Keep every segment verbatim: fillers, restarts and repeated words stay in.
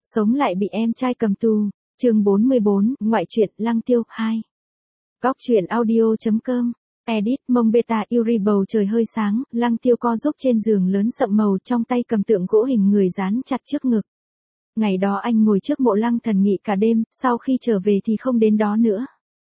Sống lại bị em trai cầm tù. Chương bốn mươi bốn, ngoại truyện Lăng Tiêu hai. Góc truyện audio.com. Edit mông beta Yuri bầu trời hơi sáng, Lăng Tiêu co giúp trên giường lớn sậm màu trong tay cầm tượng gỗ hình người dán chặt trước ngực. Ngày đó anh ngồi trước mộ Lăng Thần Nghị cả đêm, sau khi trở về thì không đến đó nữa.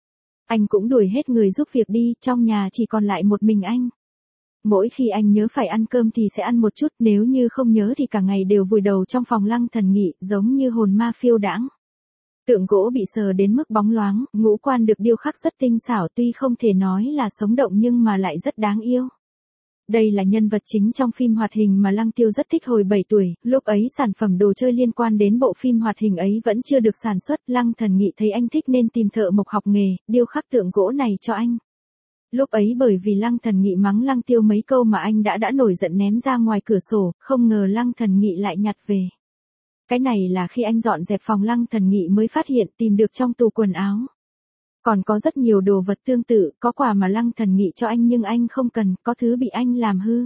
Anh cũng đuổi hết người giúp việc đi, trong nhà chỉ còn lại một mình anh. Mỗi khi anh nhớ phải ăn cơm thì sẽ ăn một chút, nếu như không nhớ thì cả ngày đều vùi đầu trong phòng Lăng Thần Nghị, giống như hồn ma phiêu đãng. Tượng gỗ bị sờ đến mức bóng loáng, ngũ quan được điêu khắc rất tinh xảo, tuy không thể nói là sống động nhưng mà lại rất đáng yêu. Đây là nhân vật chính trong phim hoạt hình mà Lăng Tiêu rất thích hồi bảy tuổi, lúc ấy sản phẩm đồ chơi liên quan đến bộ phim hoạt hình ấy vẫn chưa được sản xuất, Lăng Thần Nghị thấy anh thích nên tìm thợ mộc học nghề, điêu khắc tượng gỗ này cho anh. Lúc ấy bởi vì Lăng Thần Nghị mắng Lăng Tiêu mấy câu mà anh đã đã nổi giận ném ra ngoài cửa sổ, không ngờ Lăng Thần Nghị lại nhặt về. Cái này là khi anh dọn dẹp phòng Lăng Thần Nghị mới phát hiện tìm được trong tủ quần áo. Còn có rất nhiều đồ vật tương tự, có quà mà Lăng Thần Nghị cho anh nhưng anh không cần, có thứ bị anh làm hư.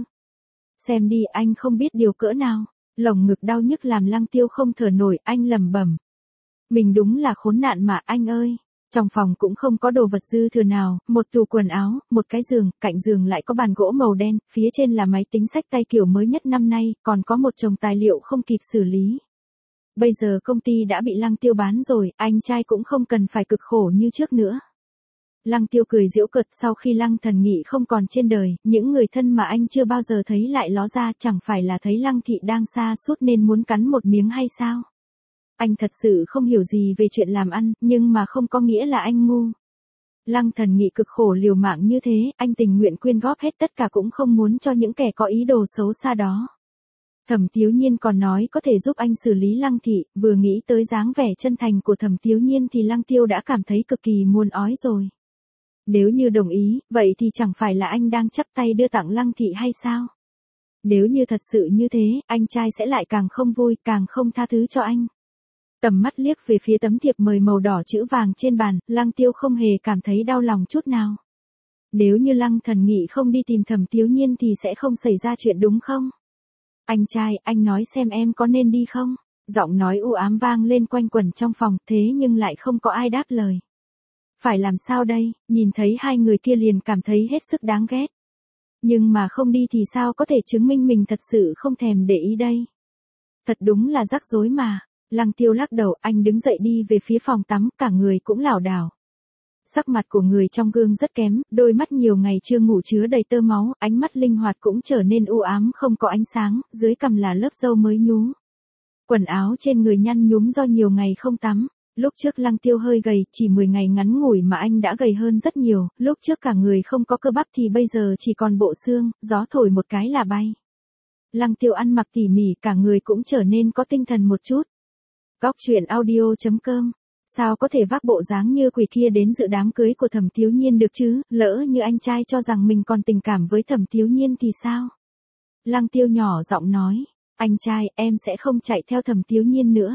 Xem đi, anh không biết điều cỡ nào. Lồng ngực đau nhức làm Lăng Tiêu không thở nổi, anh lẩm bẩm. Mình đúng là khốn nạn mà anh ơi. Trong phòng cũng không có đồ vật dư thừa nào, một tủ quần áo, một cái giường, cạnh giường lại có bàn gỗ màu đen, phía trên là máy tính xách tay kiểu mới nhất năm nay, còn có một chồng tài liệu không kịp xử lý. Bây giờ công ty đã bị Lăng Tiêu bán rồi, anh trai cũng không cần phải cực khổ như trước nữa. Lăng Tiêu cười giễu cợt, sau khi Lăng Thần Nghị không còn trên đời, những người thân mà anh chưa bao giờ thấy lại ló ra, chẳng phải là thấy Lăng Thị đang xa suốt nên muốn cắn một miếng hay sao? Anh thật sự không hiểu gì về chuyện làm ăn, nhưng mà không có nghĩa là anh ngu. Lăng Thần Nghị cực khổ liều mạng như thế, anh tình nguyện quyên góp hết tất cả cũng không muốn cho những kẻ có ý đồ xấu xa đó. Thẩm Tiếu Nhiên còn nói có thể giúp anh xử lý Lăng Thị, vừa nghĩ tới dáng vẻ chân thành của Thẩm Tiếu Nhiên thì Lăng Tiêu đã cảm thấy cực kỳ muốn ói rồi. Nếu như đồng ý, vậy thì chẳng phải là anh đang chắp tay đưa tặng Lăng Thị hay sao? Nếu như thật sự như thế, anh trai sẽ lại càng không vui, càng không tha thứ cho anh. Tầm mắt liếc về phía tấm thiệp mời màu đỏ chữ vàng trên bàn, Lăng Tiêu không hề cảm thấy đau lòng chút nào. Nếu như Lăng Thần Nghị không đi tìm Thẩm Tiếu Nhiên thì sẽ không xảy ra chuyện đúng không? Anh trai, anh nói xem em có nên đi không? Giọng nói u ám vang lên quanh quẩn trong phòng, thế nhưng lại không có ai đáp lời. Phải làm sao đây? Nhìn thấy hai người kia liền cảm thấy hết sức đáng ghét. Nhưng mà không đi thì sao có thể chứng minh mình thật sự không thèm để ý đây? Thật đúng là rắc rối mà. Lăng Tiêu lắc đầu, anh đứng dậy đi về phía phòng tắm, cả người cũng lảo đảo. Sắc mặt của người trong gương rất kém, đôi mắt nhiều ngày chưa ngủ chứa đầy tơ máu, ánh mắt linh hoạt cũng trở nên u ám không có ánh sáng, dưới cằm là lớp râu mới nhú. Quần áo trên người nhăn nhúm do nhiều ngày không tắm. Lúc trước Lăng Tiêu hơi gầy, chỉ mười ngày ngắn ngủi mà anh đã gầy hơn rất nhiều, lúc trước cả người không có cơ bắp thì bây giờ chỉ còn bộ xương, gió thổi một cái là bay. Lăng Tiêu ăn mặc tỉ mỉ, cả người cũng trở nên có tinh thần một chút. Góc truyện audio.com. Sao có thể vác bộ dáng như quỷ kia đến dự đám cưới của Thẩm Tiếu Nhiên được chứ, lỡ như anh trai cho rằng mình còn tình cảm với Thẩm Tiếu Nhiên thì sao? Lăng Tiêu nhỏ giọng nói, anh trai, em sẽ không chạy theo Thẩm Tiếu Nhiên nữa.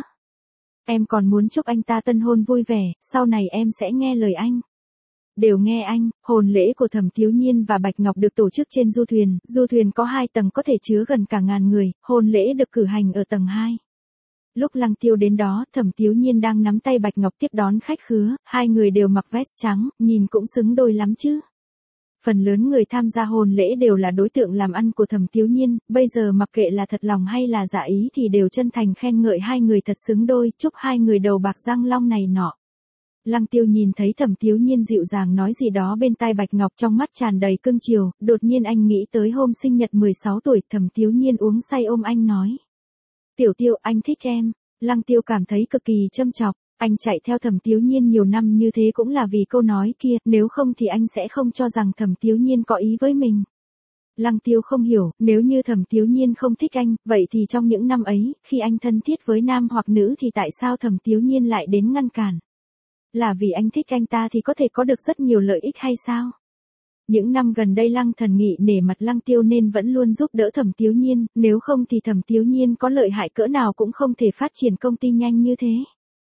Em còn muốn chúc anh ta tân hôn vui vẻ, sau này em sẽ nghe lời anh. Đều nghe anh, hôn lễ của Thẩm Tiếu Nhiên và Bạch Ngọc được tổ chức trên du thuyền, du thuyền có hai tầng có thể chứa gần cả ngàn người, hôn lễ được cử hành ở tầng hai. Lúc Lăng Tiêu đến đó, Thẩm Tiếu Nhiên đang nắm tay Bạch Ngọc tiếp đón khách khứa, hai người đều mặc vest trắng, nhìn cũng xứng đôi lắm chứ. Phần lớn người tham gia hôn lễ đều là đối tượng làm ăn của Thẩm Tiếu Nhiên, bây giờ mặc kệ là thật lòng hay là giả ý thì đều chân thành khen ngợi hai người thật xứng đôi, chúc hai người đầu bạc răng long này nọ. Lăng Tiêu nhìn thấy Thẩm Tiếu Nhiên dịu dàng nói gì đó bên tai Bạch Ngọc trong mắt tràn đầy cưng chiều, đột nhiên anh nghĩ tới hôm sinh nhật mười sáu tuổi, Thẩm Tiếu Nhiên uống say ôm anh nói. Tiểu Tiêu, anh thích em. Lăng Tiêu cảm thấy cực kỳ châm chọc, anh chạy theo Thẩm Tiếu Nhiên nhiều năm như thế cũng là vì câu nói kia, nếu không thì anh sẽ không cho rằng Thẩm Tiếu Nhiên có ý với mình. Lăng Tiêu không hiểu, nếu như Thẩm Tiếu Nhiên không thích anh, vậy thì trong những năm ấy, khi anh thân thiết với nam hoặc nữ thì tại sao Thẩm Tiếu Nhiên lại đến ngăn cản? Là vì anh thích anh ta thì có thể có được rất nhiều lợi ích hay sao? Những năm gần đây Lăng Thần Nghị nể mặt Lăng Tiêu nên vẫn luôn giúp đỡ Thẩm Tiếu Nhiên, nếu không thì Thẩm Tiếu Nhiên có lợi hại cỡ nào cũng không thể phát triển công ty nhanh như thế.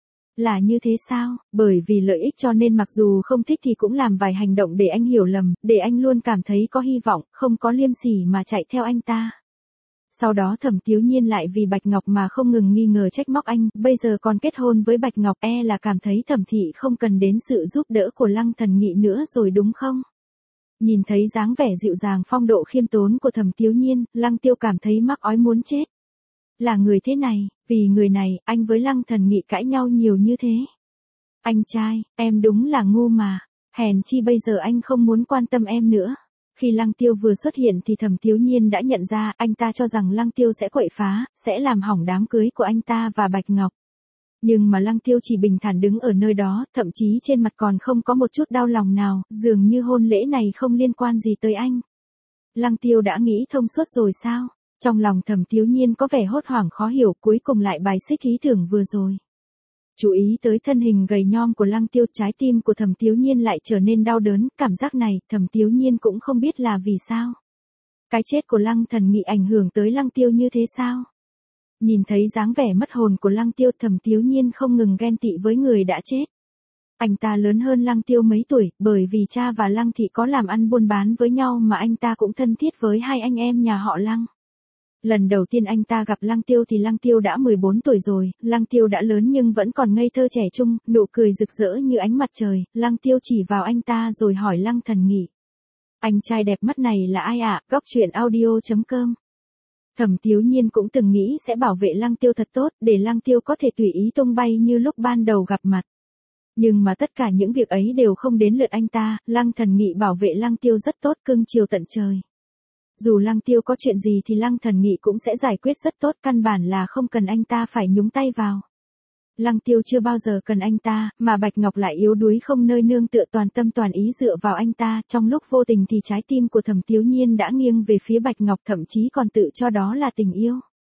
Là như thế sao? Bởi vì lợi ích cho nên mặc dù không thích thì cũng làm vài hành động để anh hiểu lầm, để anh luôn cảm thấy có hy vọng, không có liêm sỉ mà chạy theo anh ta. Sau đó Thẩm Tiếu Nhiên lại vì Bạch Ngọc mà không ngừng nghi ngờ trách móc anh, bây giờ còn kết hôn với Bạch Ngọc e là cảm thấy Thẩm thị không cần đến sự giúp đỡ của Lăng Thần Nghị nữa rồi đúng không? Nhìn thấy dáng vẻ dịu dàng phong độ khiêm tốn của Thẩm Tiếu Nhiên, Lăng Tiêu cảm thấy mắc ói muốn chết. Là người thế này, vì người này, anh với Lăng Thần Nghị cãi nhau nhiều như thế. Anh trai, em đúng là ngu mà, hèn chi bây giờ anh không muốn quan tâm em nữa. Khi Lăng Tiêu vừa xuất hiện thì Thẩm Tiếu Nhiên đã nhận ra, anh ta cho rằng Lăng Tiêu sẽ quậy phá, sẽ làm hỏng đám cưới của anh ta và Bạch Ngọc. Nhưng mà Lăng Tiêu chỉ bình thản đứng ở nơi đó, thậm chí trên mặt còn không có một chút đau lòng nào, dường như hôn lễ này không liên quan gì tới anh. Lăng Tiêu đã nghĩ thông suốt rồi sao? Trong lòng Thẩm Tiếu Nhiên có vẻ hốt hoảng khó hiểu, cuối cùng lại bài xích ý tưởng vừa rồi. Chú ý tới thân hình gầy nhom của Lăng Tiêu, trái tim của Thẩm Tiếu Nhiên lại trở nên đau đớn, cảm giác này, Thẩm Tiếu Nhiên cũng không biết là vì sao. Cái chết của Lăng Thần Nghị ảnh hưởng tới Lăng Tiêu như thế sao? Nhìn thấy dáng vẻ mất hồn của Lăng Tiêu, Thẩm Tiếu Nhiên không ngừng ghen tị với người đã chết. Anh ta lớn hơn Lăng Tiêu mấy tuổi, bởi vì cha và Lăng Thị có làm ăn buôn bán với nhau mà anh ta cũng thân thiết với hai anh em nhà họ Lăng. Lần đầu tiên anh ta gặp Lăng Tiêu thì Lăng Tiêu đã mười bốn tuổi rồi, Lăng Tiêu đã lớn nhưng vẫn còn ngây thơ trẻ trung, nụ cười rực rỡ như ánh mặt trời, Lăng Tiêu chỉ vào anh ta rồi hỏi Lăng Thần Nghị. Anh trai đẹp mắt này là ai ạ? À? Góc truyện audio chấm com. Thẩm Tiếu Nhiên cũng từng nghĩ sẽ bảo vệ Lăng Tiêu thật tốt, để Lăng Tiêu có thể tùy ý tung bay như lúc ban đầu gặp mặt. Nhưng mà tất cả những việc ấy đều không đến lượt anh ta, Lăng Thần Nghị bảo vệ Lăng Tiêu rất tốt, cưng chiều tận trời. Dù Lăng Tiêu có chuyện gì thì Lăng Thần Nghị cũng sẽ giải quyết rất tốt, căn bản là không cần anh ta phải nhúng tay vào. Lăng Tiêu chưa bao giờ cần anh ta, mà Bạch Ngọc lại yếu đuối không nơi nương tựa, toàn tâm toàn ý dựa vào anh ta, trong lúc vô tình thì trái tim của Thẩm Tiếu Nhiên đã nghiêng về phía Bạch Ngọc, thậm chí còn tự cho đó là tình yêu.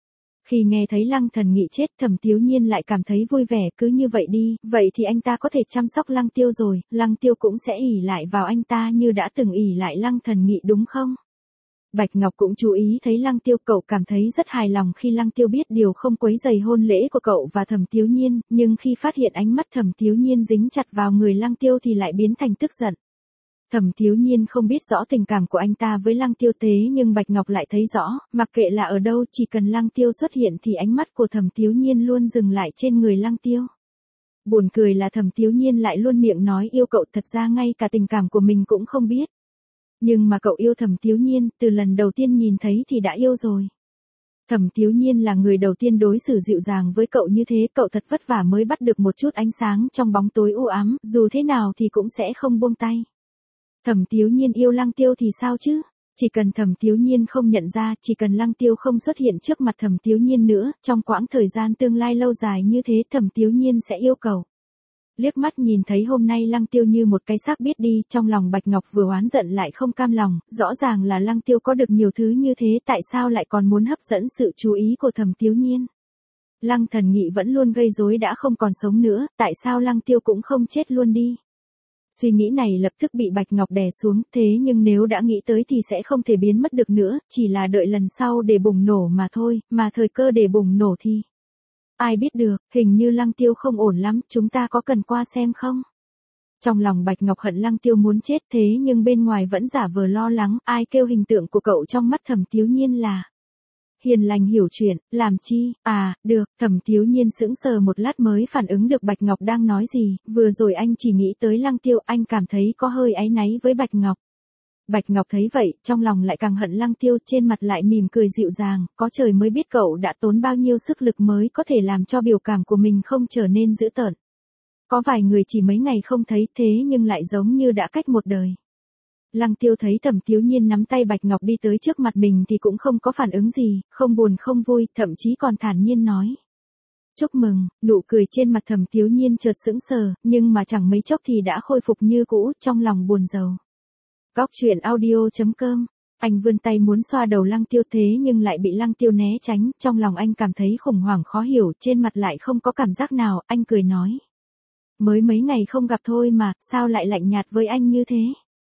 Khi nghe thấy Lăng Thần Nghị chết, Thẩm Tiếu Nhiên lại cảm thấy vui vẻ, cứ như vậy đi, vậy thì anh ta có thể chăm sóc Lăng Tiêu rồi, Lăng Tiêu cũng sẽ ỷ lại vào anh ta như đã từng ỷ lại Lăng Thần Nghị đúng không? Bạch Ngọc cũng chú ý thấy Lăng Tiêu, cậu cảm thấy rất hài lòng khi Lăng Tiêu biết điều không quấy rầy hôn lễ của cậu và Thẩm Tiếu Nhiên, nhưng khi phát hiện ánh mắt Thẩm Tiếu Nhiên dính chặt vào người Lăng Tiêu thì lại biến thành tức giận. Thẩm Tiếu Nhiên không biết rõ tình cảm của anh ta với Lăng Tiêu thế nhưng Bạch Ngọc lại thấy rõ, mặc kệ là ở đâu chỉ cần Lăng Tiêu xuất hiện thì ánh mắt của Thẩm Tiếu Nhiên luôn dừng lại trên người Lăng Tiêu. Buồn cười là Thẩm Tiếu Nhiên lại luôn miệng nói yêu cậu, thật ra ngay cả tình cảm của mình cũng không biết. Nhưng mà cậu yêu Thẩm Tiếu Nhiên, từ lần đầu tiên nhìn thấy thì đã yêu rồi. Thẩm Tiếu Nhiên là người đầu tiên đối xử dịu dàng với cậu như thế, cậu thật vất vả mới bắt được một chút ánh sáng trong bóng tối u ám, dù thế nào thì cũng sẽ không buông tay. Thẩm Tiếu Nhiên yêu Lăng Tiêu thì sao chứ? Chỉ cần Thẩm Tiếu Nhiên không nhận ra, chỉ cần Lăng Tiêu không xuất hiện trước mặt Thẩm Tiếu Nhiên nữa, trong quãng thời gian tương lai lâu dài như thế Thẩm Tiếu Nhiên sẽ yêu cầu. Liếc mắt nhìn thấy hôm nay Lăng Tiêu như một cái xác biết đi, trong lòng Bạch Ngọc vừa oán giận lại không cam lòng, rõ ràng là Lăng Tiêu có được nhiều thứ như thế, tại sao lại còn muốn hấp dẫn sự chú ý của Thẩm Tiếu Nhiên? Lăng Thần Nghị vẫn luôn gây rối đã không còn sống nữa, tại sao Lăng Tiêu cũng không chết luôn đi? Suy nghĩ này lập tức bị Bạch Ngọc đè xuống, thế nhưng nếu đã nghĩ tới thì sẽ không thể biến mất được nữa, chỉ là đợi lần sau để bùng nổ mà thôi, mà thời cơ để bùng nổ thì... Ai biết được, hình như Lăng Tiêu không ổn lắm, chúng ta có cần qua xem không? Trong lòng Bạch Ngọc hận Lăng Tiêu muốn chết thế nhưng bên ngoài vẫn giả vờ lo lắng, ai kêu hình tượng của cậu trong mắt Thẩm Tiếu Nhiên là hiền lành hiểu chuyện, làm chi, à, được, Thẩm Tiếu Nhiên sững sờ một lát mới phản ứng được Bạch Ngọc đang nói gì, vừa rồi anh chỉ nghĩ tới Lăng Tiêu, anh cảm thấy có hơi áy náy với Bạch Ngọc. Bạch Ngọc thấy vậy, trong lòng lại càng hận Lăng Tiêu, trên mặt lại mỉm cười dịu dàng, có trời mới biết cậu đã tốn bao nhiêu sức lực mới có thể làm cho biểu cảm của mình không trở nên dữ tợn. Có vài người chỉ mấy ngày không thấy thế nhưng lại giống như đã cách một đời. Lăng Tiêu thấy Thẩm Tiếu Nhiên nắm tay Bạch Ngọc đi tới trước mặt mình thì cũng không có phản ứng gì, không buồn không vui, thậm chí còn thản nhiên nói. Chúc mừng, nụ cười trên mặt Thẩm Tiếu Nhiên chợt sững sờ, nhưng mà chẳng mấy chốc thì đã khôi phục như cũ, trong lòng buồn rầu. Góc truyện audio chấm com. Anh vươn tay muốn xoa đầu Lăng Tiêu thế nhưng lại bị Lăng Tiêu né tránh, trong lòng anh cảm thấy khủng hoảng khó hiểu, trên mặt lại không có cảm giác nào, anh cười nói. Mới mấy ngày không gặp thôi mà, sao lại lạnh nhạt với anh như thế?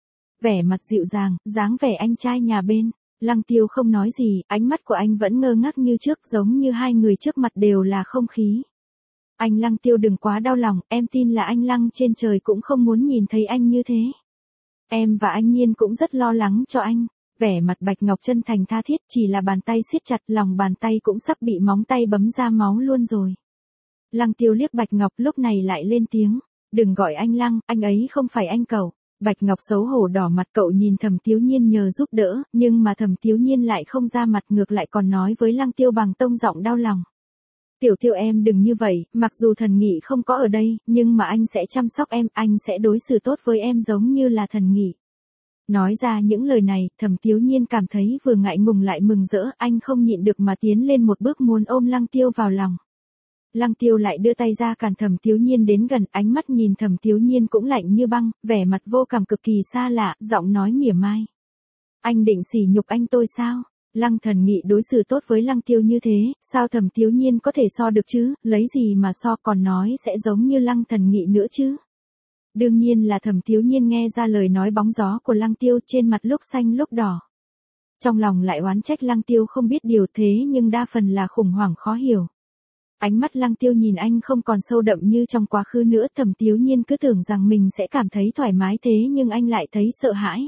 Vẻ mặt dịu dàng, dáng vẻ anh trai nhà bên. Lăng Tiêu không nói gì, ánh mắt của anh vẫn ngơ ngác như trước, giống như hai người trước mặt đều là không khí. Anh Lăng Tiêu đừng quá đau lòng, em tin là anh Lăng trên trời cũng không muốn nhìn thấy anh như thế. Em và anh Nhiên cũng rất lo lắng cho anh. vẻ mặt Bạch Ngọc chân thành tha thiết, chỉ là bàn tay siết chặt, lòng bàn tay cũng sắp bị móng tay bấm ra máu luôn rồi. Lăng Tiêu liếc Bạch Ngọc lúc này lại lên tiếng, đừng gọi anh Lăng, anh ấy không phải anh cậu. Bạch Ngọc xấu hổ đỏ mặt, cậu nhìn Thẩm Tiếu Nhiên nhờ giúp đỡ, nhưng mà Thẩm Tiếu Nhiên lại không ra mặt, ngược lại còn nói với Lăng Tiêu bằng tông giọng đau lòng. Tiểu Tiêu em đừng như vậy, mặc dù Thần Nghị không có ở đây, nhưng mà anh sẽ chăm sóc em, anh sẽ đối xử tốt với em giống như là Thần Nghị. Nói ra những lời này, Thẩm Tiếu Nhiên cảm thấy vừa ngại ngùng lại mừng rỡ, anh không nhịn được mà tiến lên một bước muốn ôm Lăng Tiêu vào lòng. Lăng Tiêu lại đưa tay ra cản Thẩm Tiếu Nhiên đến gần, ánh mắt nhìn Thẩm Tiếu Nhiên cũng lạnh như băng, vẻ mặt vô cảm cực kỳ xa lạ, giọng nói mỉa mai. Anh định sỉ nhục anh tôi sao? Lăng Thần Nghị đối xử tốt với Lăng Tiêu như thế, sao Thẩm Tiếu Nhiên có thể so được chứ, lấy gì mà so, còn nói sẽ giống như Lăng Thần Nghị nữa chứ? Đương nhiên là Thẩm Tiếu Nhiên nghe ra lời nói bóng gió của Lăng Tiêu, trên mặt lúc xanh lúc đỏ. Trong lòng lại oán trách Lăng Tiêu không biết điều, thế nhưng đa phần là khủng hoảng khó hiểu. Ánh mắt Lăng Tiêu nhìn anh không còn sâu đậm như trong quá khứ nữa, Thẩm Tiếu Nhiên cứ tưởng rằng mình sẽ cảm thấy thoải mái, thế nhưng anh lại thấy sợ hãi.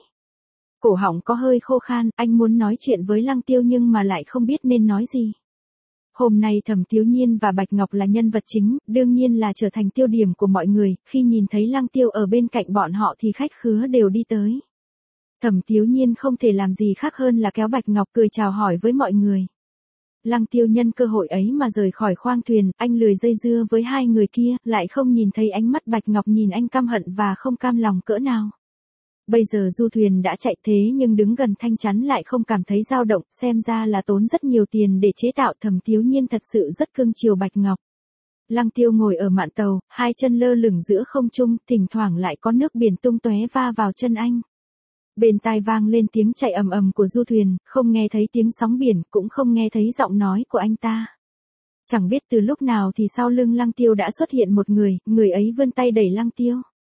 Cổ họng có hơi khô khan, anh muốn nói chuyện với Lăng Tiêu nhưng mà lại không biết nên nói gì. Hôm nay Thẩm Tiếu Nhiên và Bạch Ngọc là nhân vật chính, đương nhiên là trở thành tiêu điểm của mọi người, khi nhìn thấy Lăng Tiêu ở bên cạnh bọn họ thì khách khứa đều đi tới. Thẩm Tiếu Nhiên không thể làm gì khác hơn là kéo Bạch Ngọc cười chào hỏi với mọi người. Lăng Tiêu nhân cơ hội ấy mà rời khỏi khoang thuyền, anh lười dây dưa với hai người kia, lại không nhìn thấy ánh mắt Bạch Ngọc nhìn anh căm hận và không cam lòng cỡ nào. Bây giờ du thuyền đã chạy thế nhưng đứng gần thanh chắn lại không cảm thấy dao động, xem ra là tốn rất nhiều tiền để chế tạo. Thẩm Tiếu Nhiên thật sự rất cưng chiều Bạch Ngọc. Lăng Tiêu ngồi ở mạn tàu, hai chân lơ lửng giữa không trung, thỉnh thoảng lại có nước biển tung tóe va vào chân anh. Bên tai vang lên tiếng chạy ầm ầm của du thuyền, không nghe thấy tiếng sóng biển, cũng không nghe thấy giọng nói của anh ta. Chẳng biết từ lúc nào thì sau lưng Lăng Tiêu đã xuất hiện một người, người ấy vươn tay đẩy Lăng Tiêu.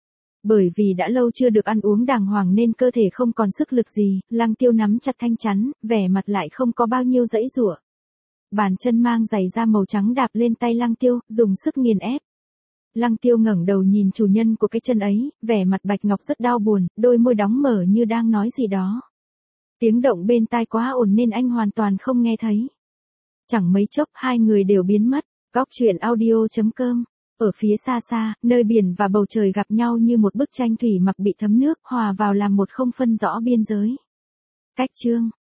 Bởi vì đã lâu chưa được ăn uống đàng hoàng nên cơ thể không còn sức lực gì, Lăng Tiêu nắm chặt thanh chắn, vẻ mặt lại không có bao nhiêu giãy giụa. Bàn chân mang giày da màu trắng đạp lên tay Lăng Tiêu, dùng sức nghiền ép. Lăng Tiêu ngẩng đầu nhìn chủ nhân của cái chân ấy, vẻ mặt Bạch Ngọc rất đau buồn, đôi môi đóng mở như đang nói gì đó. Tiếng động bên tai quá ồn nên anh hoàn toàn không nghe thấy. Chẳng mấy chốc hai người đều biến mất. Góc truyện audio chấm com. Ở phía xa xa, nơi biển và bầu trời gặp nhau như một bức tranh thủy mặc bị thấm nước, hòa vào làm một không phân rõ biên giới. Cách chương